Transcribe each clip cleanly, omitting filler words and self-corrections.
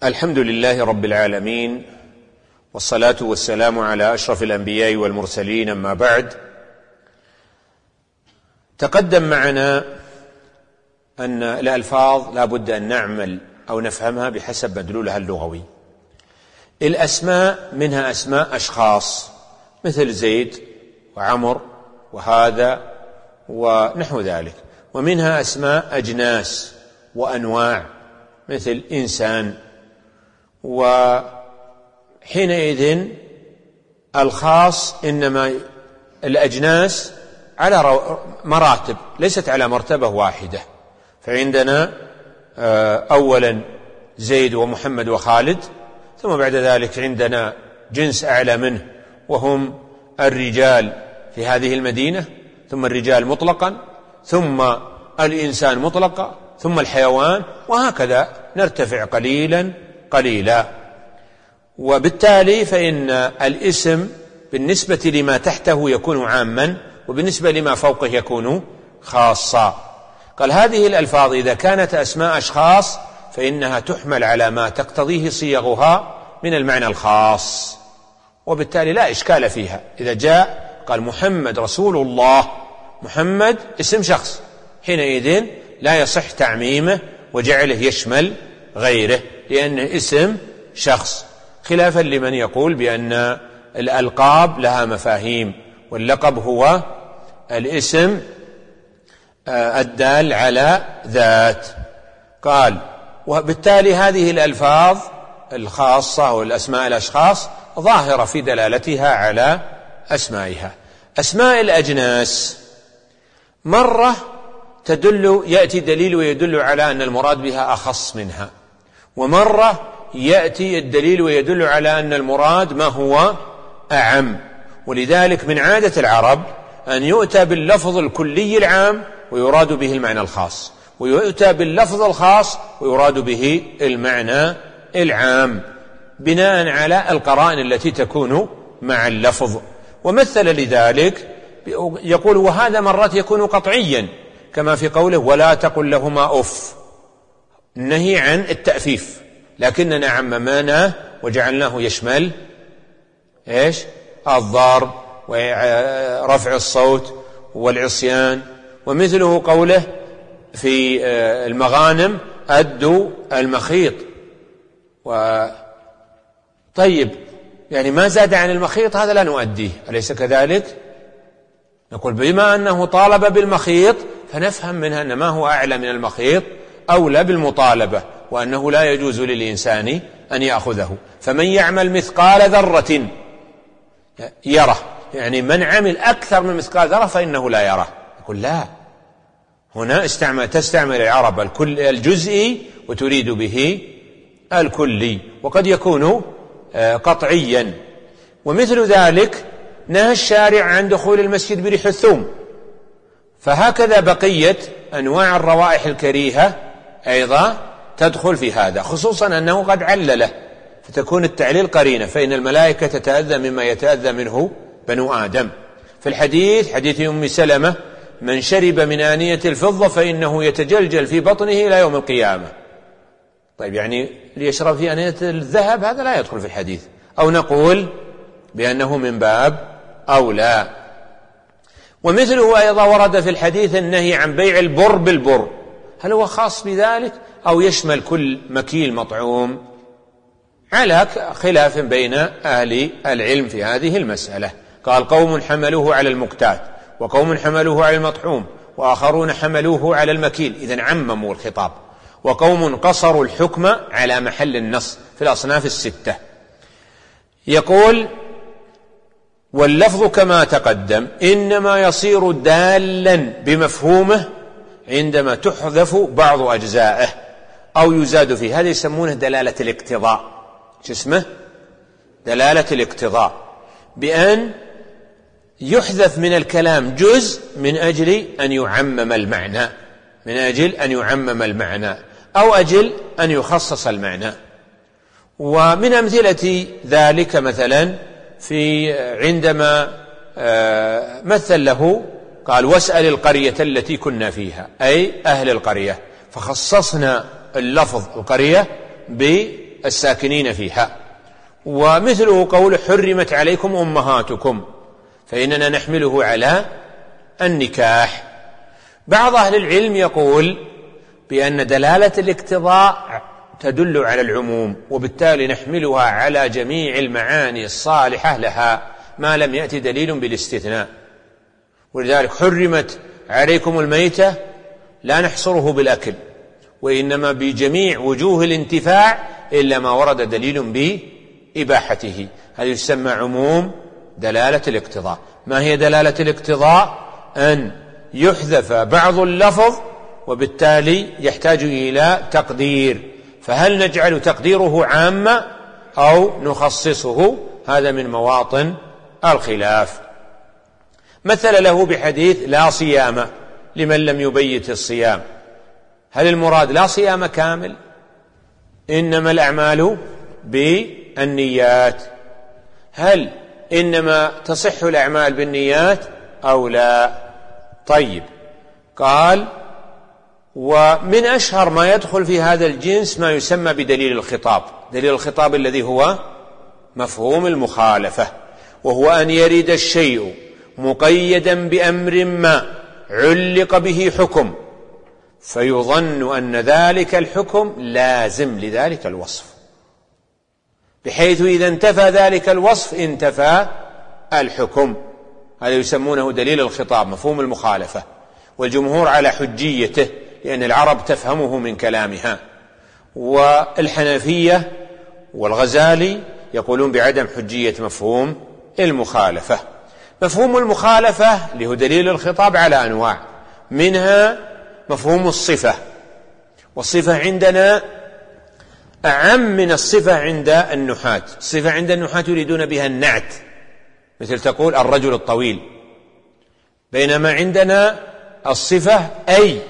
الحمد لله رب العالمين، والصلاة والسلام على أشرف الأنبياء والمرسلين، أما بعد. تقدم معنا أن الألفاظ لا بد أن نعمل أو نفهمها بحسب مدلولها اللغوي. الأسماء منها أسماء أشخاص مثل زيد وعمر وهذا ونحو ذلك، ومنها أسماء أجناس وأنواع مثل إنسان. وحينئذ الخاص إنما الأجناس على مراتب ليست على مرتبة واحدة، فعندنا أولا زيد ومحمد وخالد، ثم بعد ذلك عندنا جنس أعلى منه وهم الرجال في هذه المدينة، ثم الرجال مطلقا، ثم الإنسان مطلقا، ثم الحيوان، وهكذا نرتفع قليلا قليلا. وبالتالي فإن الاسم بالنسبة لما تحته يكون عاما، وبالنسبة لما فوقه يكون خاصا. قال هذه الألفاظ إذا كانت أسماء أشخاص فإنها تحمل على ما تقتضيه صيغها من المعنى الخاص، وبالتالي لا إشكال فيها. إذا جاء قال محمد رسول الله، محمد اسم شخص، حينئذ لا يصح تعميمه وجعله يشمل غيره، لأنه اسم شخص، خلافا لمن يقول بأن الألقاب لها مفاهيم، واللقب هو الاسم الدال على ذات. قال وبالتالي هذه الألفاظ الخاصة والأسماء الأشخاص ظاهرة في دلالتها على أسمائها. أسماء الأجناس مرة يأتي دليل ويدل على أن المراد بها أخص منها، ومرة يأتي الدليل ويدل على أن المراد ما هو أعم. ولذلك من عادة العرب أن يؤتى باللفظ الكلي العام ويراد به المعنى الخاص، ويؤتى باللفظ الخاص ويراد به المعنى العام، بناء على القرائن التي تكون مع اللفظ. ومثل لذلك يقول وهذا مرات يكون قطعيا، كما في قوله ولا تقل لهما أف، النهي عن التأفيف، لكننا عممناه وجعلناه يشمل إيش؟ الضرب ورفع الصوت والعصيان. ومثله قوله في المغانم أدوا المخيط. طيب يعني ما زاد عن المخيط هذا لا نؤديه، أليس كذلك؟ نقول بما أنه طالب بالمخيط فنفهم منها أن ما هو أعلى من المخيط أولى بالمطالبة، وأنه لا يجوز للإنسان أن يأخذه. فمن يعمل مثقال ذرة يره، يعني من عمل أكثر من مثقال ذرة فإنه لا يره. يقول لا، هنا تستعمل العرب الجزئي وتريد به الكلي، وقد يكون قطعيا. ومثل ذلك نهى الشارع عن دخول المسجد بريح الثوم، فهكذا بقية أنواع الروائح الكريهة أيضا تدخل في هذا، خصوصا أنه قد علله، فتكون التعليل قرينة، فإن الملائكة تتأذى مما يتأذى منه بنو آدم. في الحديث حديث أم سلمة من شرب من آنية الفضة فإنه يتجلجل في بطنه إلى يوم القيامة. طيب يعني ليشرب في آنية الذهب هذا لا يدخل في الحديث، أو نقول بأنه من باب أولى. ومثله أيضا ورد في الحديث النهي عن بيع البر بالبر، هل هو خاص بذلك أو يشمل كل مكيل مطعوم؟ على خلاف بين أهل العلم في هذه المسألة. قال قوم حملوه على المكتات، وقوم حملوه على المطعوم، وآخرون حملوه على المكيل، إذن عمموا الخطاب. وقوم قصروا الحكم على محل النص في الأصناف الستة. يقول واللفظ كما تقدم إنما يصير دالا بمفهومه عندما تحذف بعض أجزائه أو يزاد فيه، هذا يسمونه دلالة الاقتضاء. شو اسمه؟ دلالة الاقتضاء، بأن يحذف من الكلام جزء من أجل أن يعمم المعنى، من أجل أن يعمم المعنى أو أجل أن يخصص المعنى. ومن أمثلة ذلك مثلا في عندما مثل له قال واسأل القرية التي كنا فيها، أي أهل القرية، فخصصنا اللفظ القرية الساكنين فيها. ومثله قول حرمت عليكم أمهاتكم، فإننا نحمله على النكاح. بعض أهل العلم يقول بأن دلالة الاقتضاء تدل على العموم، وبالتالي نحملها على جميع المعاني الصالحة لها ما لم يأتي دليل بالاستثناء. ولذلك حرمت عليكم الميتة لا نحصره بالأكل، وإنما بجميع وجوه الانتفاع إلا ما ورد دليل بإباحته. هذا يسمى عموم دلالة الاقتضاء. ما هي دلالة الاقتضاء؟ أن يحذف بعض اللفظ وبالتالي يحتاج إلى تقدير، فهل نجعل تقديره عامة أو نخصصه؟ هذا من مواطن الخلاف. مثل له بحديث لا صيام لمن لم يبيت الصيام. هل المراد لا صيام كامل؟ إنما الأعمال بالنيات. هل إنما تصح الأعمال بالنيات أو لا؟ طيب، قال ومن أشهر ما يدخل في هذا الجنس ما يسمى بدليل الخطاب. دليل الخطاب الذي هو مفهوم المخالفة، وهو أن يرد الشيء مقيدا بأمر ما علق به حكم فيظن أن ذلك الحكم لازم لذلك الوصف، بحيث إذا انتفى ذلك الوصف انتفى الحكم. هذا يسمونه دليل الخطاب، مفهوم المخالفة، والجمهور على حجيته لأن العرب تفهمه من كلامها، والحنفية والغزالي يقولون بعدم حجية مفهوم المخالفة. مفهوم المخالفة له دليل الخطاب على أنواع، منها مفهوم الصفة، والصفة عندنا أعم من الصفة عند النحاة. الصفة عند النحاة يريدون بها النعت، مثل تقول الرجل الطويل، بينما عندنا الصفة أي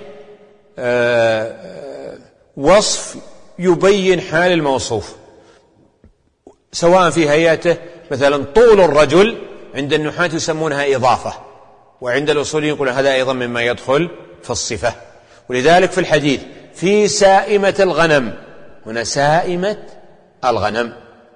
وصف يبين حال الموصوف سواء في هيئته. مثلا طول الرجل عند النحاة يسمونها إضافة، وعند الأصوليين يقولون هذا أيضا مما يدخل في الصفة. ولذلك في الحديث في سائمة الغنم، هنا سائمة الغنم،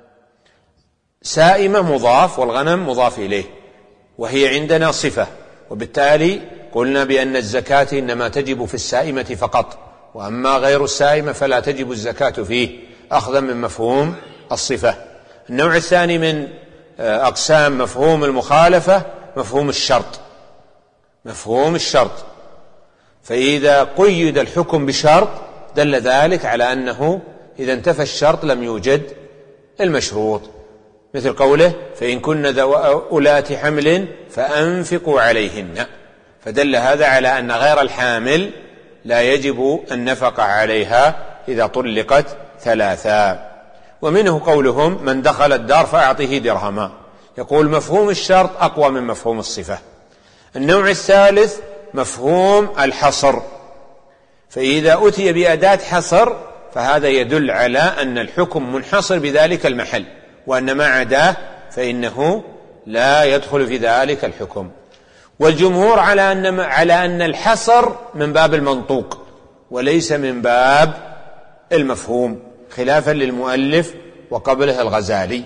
سائمة مضاف والغنم مضاف إليه، وهي عندنا صفة، وبالتالي قلنا بأن الزكاة إنما تجب في السائمة فقط، وأما غير السائمة فلا تجب الزكاة فيه، أخذا من مفهوم الصفة. النوع الثاني من أقسام مفهوم المخالفة مفهوم الشرط. مفهوم الشرط، فإذا قيد الحكم بشرط دل ذلك على أنه إذا انتفى الشرط لم يوجد المشروط، مثل قوله فإن كن أولات حمل فأنفقوا عليهن، فدل هذا على أن غير الحامل لا يجب النفقة عليها إذا طلقت ثلاثا. ومنه قولهم من دخل الدار فأعطه درهما، يقول مفهوم الشرط أقوى من مفهوم الصفة. النوع الثالث مفهوم الحصر، فإذا أتي بأداة حصر فهذا يدل على أن الحكم منحصر بذلك المحل، وأن ما عداه فإنه لا يدخل في ذلك الحكم. والجمهور على أن الحصر من باب المنطوق وليس من باب المفهوم، خلافا للمؤلف وقبله الغزالي.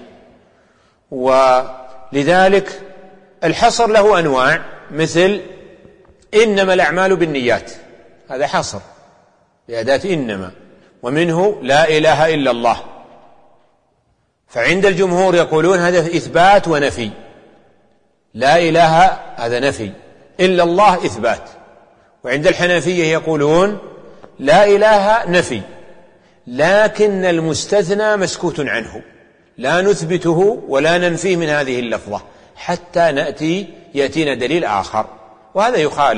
ولذلك الحصر له أنواع، مثل إنما الأعمال بالنيات، هذا حصر بأداة إنما. ومنه لا إله إلا الله، فعند الجمهور يقولون هذا إثبات ونفي، لا إله هذا نفي، إلا الله إثبات. وعند الحنفية يقولون لا إله نفي، لكن المستثنى مسكوت عنه، لا نثبته ولا ننفيه من هذه اللفظة حتى يأتينا دليل آخر، وهذا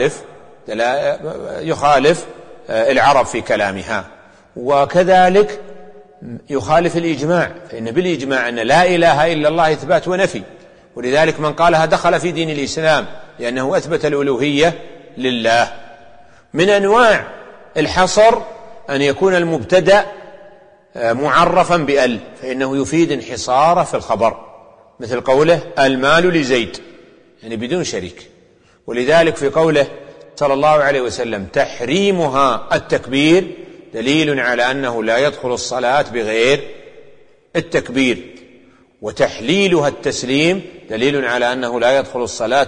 يخالف العرب في كلامها، وكذلك يخالف الإجماع، فإن بالإجماع أن لا إله إلا الله إثبات ونفي، ولذلك من قالها دخل في دين الإسلام لأنه أثبت الألوهية لله. من أنواع الحصر أن يكون المبتدأ معرفا بأل، فإنه يفيد انحصاره في الخبر، مثل قوله المال لزيد، يعني بدون شريك. ولذلك في قوله صلى الله عليه وسلم تحريمها التكبير دليل على أنه لا يدخل الصلاة بغير التكبير وتحليلها التسليم دليل على أنه لا يدخل الصلاة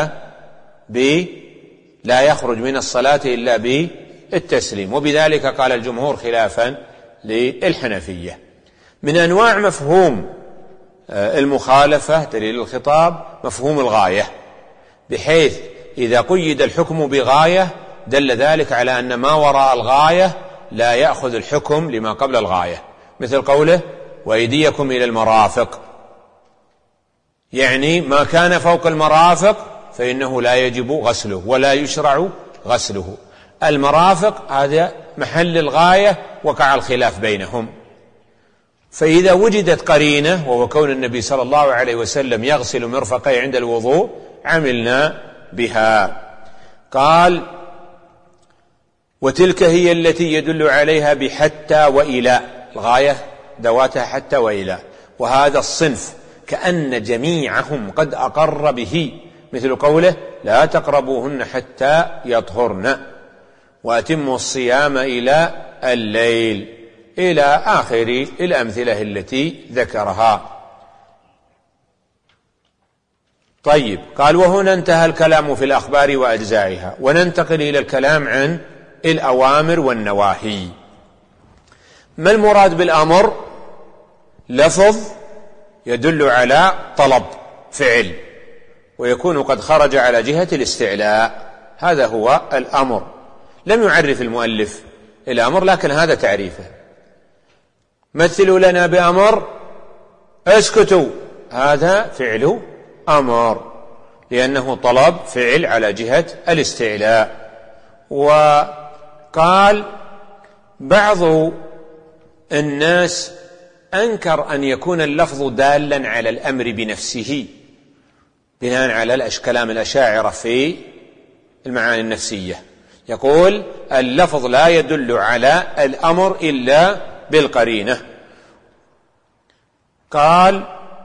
لا يخرج من الصلاة إلا بالتسليم، وبذلك قال الجمهور خلافا للحنفية. من أنواع مفهوم المخالفة دليل الخطاب مفهوم الغاية، بحيث إذا قيد الحكم بغاية دل ذلك على أن ما وراء الغاية لا يأخذ الحكم لما قبل الغاية، مثل قوله وأيديكم إلى المرافق، يعني ما كان فوق المرافق فإنه لا يجب غسله ولا يشرع غسله. المرافق هذا محل الغاية وقع الخلاف بينهم، فإذا وجدت قرينة وهو كون النبي صلى الله عليه وسلم يغسل مرفقيه عند الوضوء عملنا بها. قال وتلك هي التي يدل عليها بحتى وإلى، الغاية ذواتها حتى وإلى، وهذا الصنف كأن جميعهم قد أقر به، مثل قوله لا تقربوهن حتى يطهرن وأتموا الصيام إلى الليل إلى آخر الأمثلة التي ذكرها. طيب، قال وهنا انتهى الكلام في الأخبار وأجزائها، وننتقل إلى الكلام عن الأوامر والنواهي. ما المراد بالأمر؟ لفظ يدل على طلب فعل ويكون قد خرج على جهة الاستعلاء، هذا هو الأمر. لم يعرف المؤلف الأمر لكن هذا تعريفه. مثلوا لنا بأمر، اسكتوا، هذا فعل أمر لأنه طلب فعل على جهة الاستعلاء. وقال بعض الناس أنكر أن يكون اللفظ دالا على الأمر بنفسه بناء على كلام الأشاعرة في المعاني النفسية، يقول اللفظ لا يدل على الأمر إلا بالقرينة. قال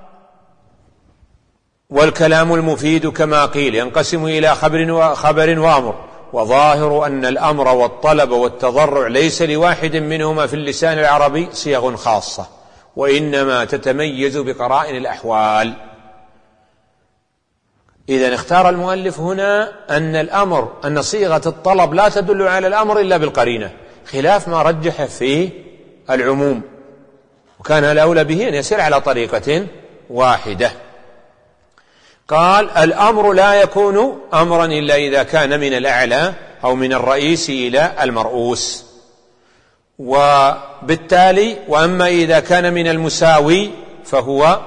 والكلام المفيد كما قيل ينقسم إلى خبر وأمر، وظاهر أن الأمر والطلب والتضرع ليس لواحد منهما في اللسان العربي صيغ خاصة، وإنما تتميز بقرائن الأحوال. إذن اختار المؤلف هنا أن صيغة الطلب لا تدل على الأمر إلا بالقرينة، خلاف ما رجح في العموم، وكان الأولى به أن يسير على طريقة واحدة. قال الأمر لا يكون أمرا إلا إذا كان من الأعلى أو من الرئيس إلى المرؤوس، وبالتالي وأما إذا كان من المساوي فهو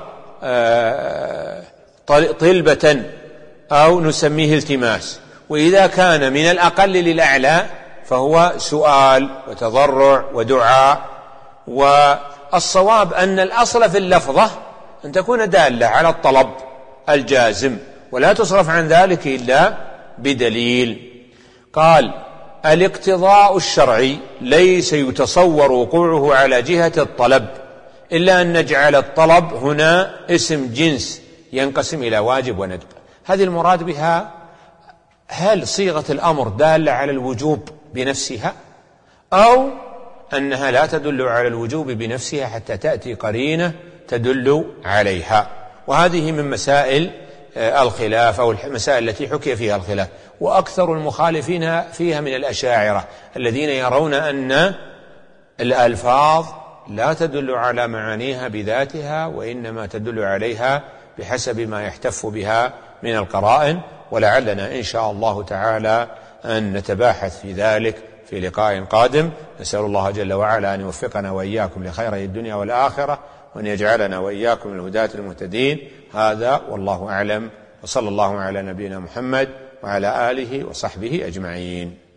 طلبة أو نسميه التماس، وإذا كان من الأقل للأعلى فهو سؤال وتضرع ودعاء. والصواب أن الأصل في اللفظة أن تكون دالة على الطلب الجازم ولا تصرف عن ذلك إلا بدليل. قال الاقتضاء الشرعي ليس يتصور وقوعه على جهة الطلب إلا أن نجعل الطلب هنا اسم جنس ينقسم إلى واجب وندب. هذه المراد بها هل صيغة الأمر دالة على الوجوب بنفسها أو أنها لا تدل على الوجوب بنفسها حتى تأتي قرينة تدل عليها. وهذه من مسائل الخلاف أو المسائل التي حكي فيها الخلاف. وأكثر المخالفين فيها من الأشاعرة الذين يرون أن الألفاظ لا تدل على معانيها بذاتها وإنما تدل عليها بحسب ما يحتف بها من القرائن. ولعلنا إن شاء الله تعالى أن نتباحث في ذلك في لقاء قادم. نسأل الله جل وعلا أن يوفقنا وإياكم لخيري الدنيا والآخرة وأن يجعلنا وإياكم من الهداة المهتدين. هذا والله أعلم، وصلى الله على نبينا محمد وعلى آله وصحبه أجمعين.